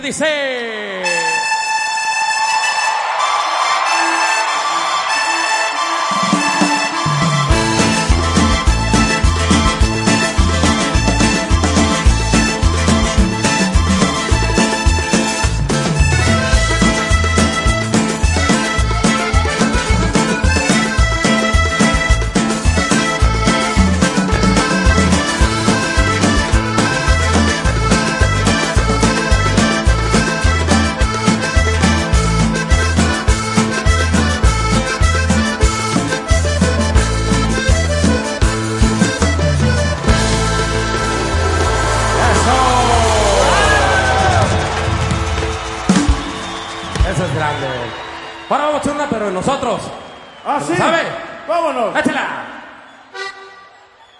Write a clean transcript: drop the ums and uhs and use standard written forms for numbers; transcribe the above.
Dice... Eso es grande. Ahora vamos a echar una, pero en nosotros. ¿Ah, sí? ¿Sabe? Vámonos. Échala.